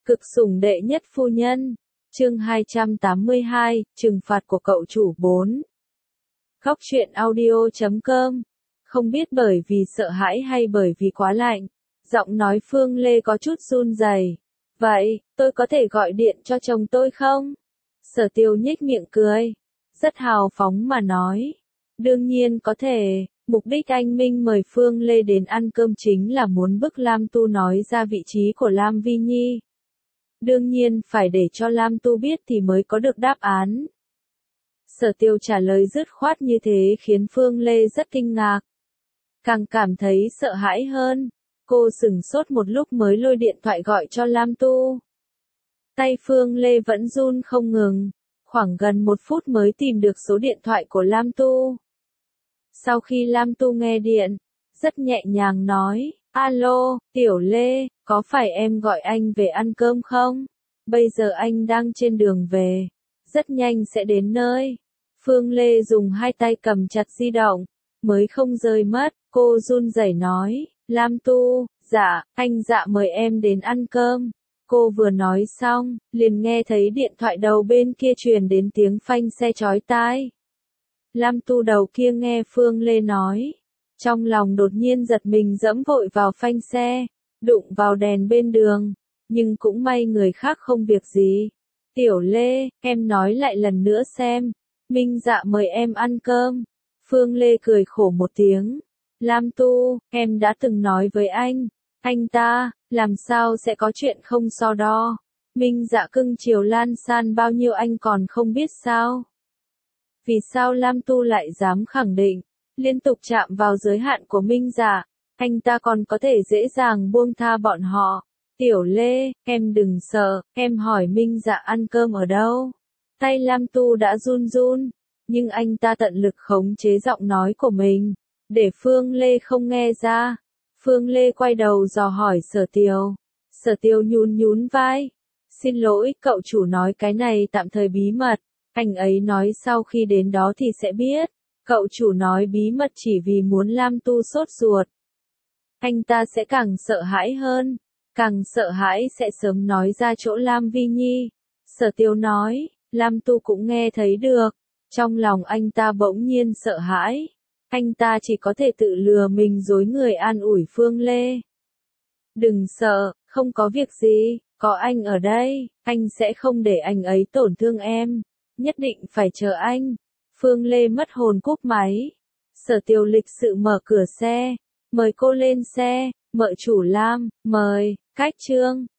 Cực sủng đệ nhất phu nhân. Chương 282, trừng phạt của cậu chủ 4. Góc truyện audio.com. Không biết bởi vì sợ hãi hay bởi vì quá lạnh, giọng nói Phương Lê có chút run rẩy. Vậy, tôi có thể gọi điện cho chồng tôi không? Sở Tiêu nhếch miệng cười, rất hào phóng mà nói. Đương nhiên có thể, mục đích anh Minh mời Phương Lê đến ăn cơm chính là muốn bức Lam Tu nói ra vị trí của Lam Vi Nhi. Đương nhiên phải để cho Lam Tu biết thì mới có được đáp án. Sở Tiêu trả lời dứt khoát như thế khiến Phương Lê rất kinh ngạc. Càng cảm thấy sợ hãi hơn, cô sửng sốt một lúc mới lôi điện thoại gọi cho Lam Tu. Tay Phương Lê vẫn run không ngừng, khoảng gần 1 phút mới tìm được số điện thoại của Lam Tu. Sau khi Lam Tu nghe điện, rất nhẹ nhàng nói, alo, Tiểu Lê, có phải em gọi anh về ăn cơm không? Bây giờ anh đang trên đường về, rất nhanh sẽ đến nơi. Phương Lê dùng hai tay cầm chặt di động, mới không rơi mất, cô run rẩy nói, Lam Tu, dạ, anh dạ mời em đến ăn cơm. Cô vừa nói xong, liền nghe thấy điện thoại đầu bên kia truyền đến tiếng phanh xe chói tai. Lam Tu đầu kia nghe Phương Lê nói, trong lòng đột nhiên giật mình dẫm vội vào phanh xe, đụng vào đèn bên đường, nhưng cũng may người khác không việc gì. Tiểu Lê, em nói lại lần nữa xem, Minh dạ mời em ăn cơm. Phương Lê cười khổ một tiếng, Lam Tu, em đã từng nói với anh ta, làm sao sẽ có chuyện không so đo. Minh dạ cưng chiều Lan San bao nhiêu anh còn không biết sao? Vì sao Lam Tu lại dám khẳng định, liên tục chạm vào giới hạn của Minh dạ, anh ta còn có thể dễ dàng buông tha bọn họ. Tiểu Lê, em đừng sợ, em hỏi Minh dạ ăn cơm ở đâu. Tay Lam Tu đã run run, nhưng anh ta tận lực khống chế giọng nói của mình, để Phương Lê không nghe ra. Phương Lê quay đầu dò hỏi Sở Tiêu. Sở Tiêu nhún nhún vai. Xin lỗi, cậu chủ nói cái này tạm thời bí mật. Anh ấy nói sau khi đến đó thì sẽ biết. Cậu chủ nói bí mật chỉ vì muốn Lam Tu sốt ruột. Anh ta sẽ càng sợ hãi hơn. Càng sợ hãi sẽ sớm nói ra chỗ Lam Vi Nhi. Sở Tiêu nói, Lam Tu cũng nghe thấy được. Trong lòng anh ta bỗng nhiên sợ hãi. Anh ta chỉ có thể tự lừa mình dối người an ủi Phương Lê. Đừng sợ, không có việc gì, có anh ở đây, anh sẽ không để anh ấy tổn thương em. Nhất định phải chờ anh. Phương Lê mất hồn cúp máy. Sở Tiêu lịch sự mở cửa xe, mời cô lên xe, mợ chủ Lam, mời, cách chương.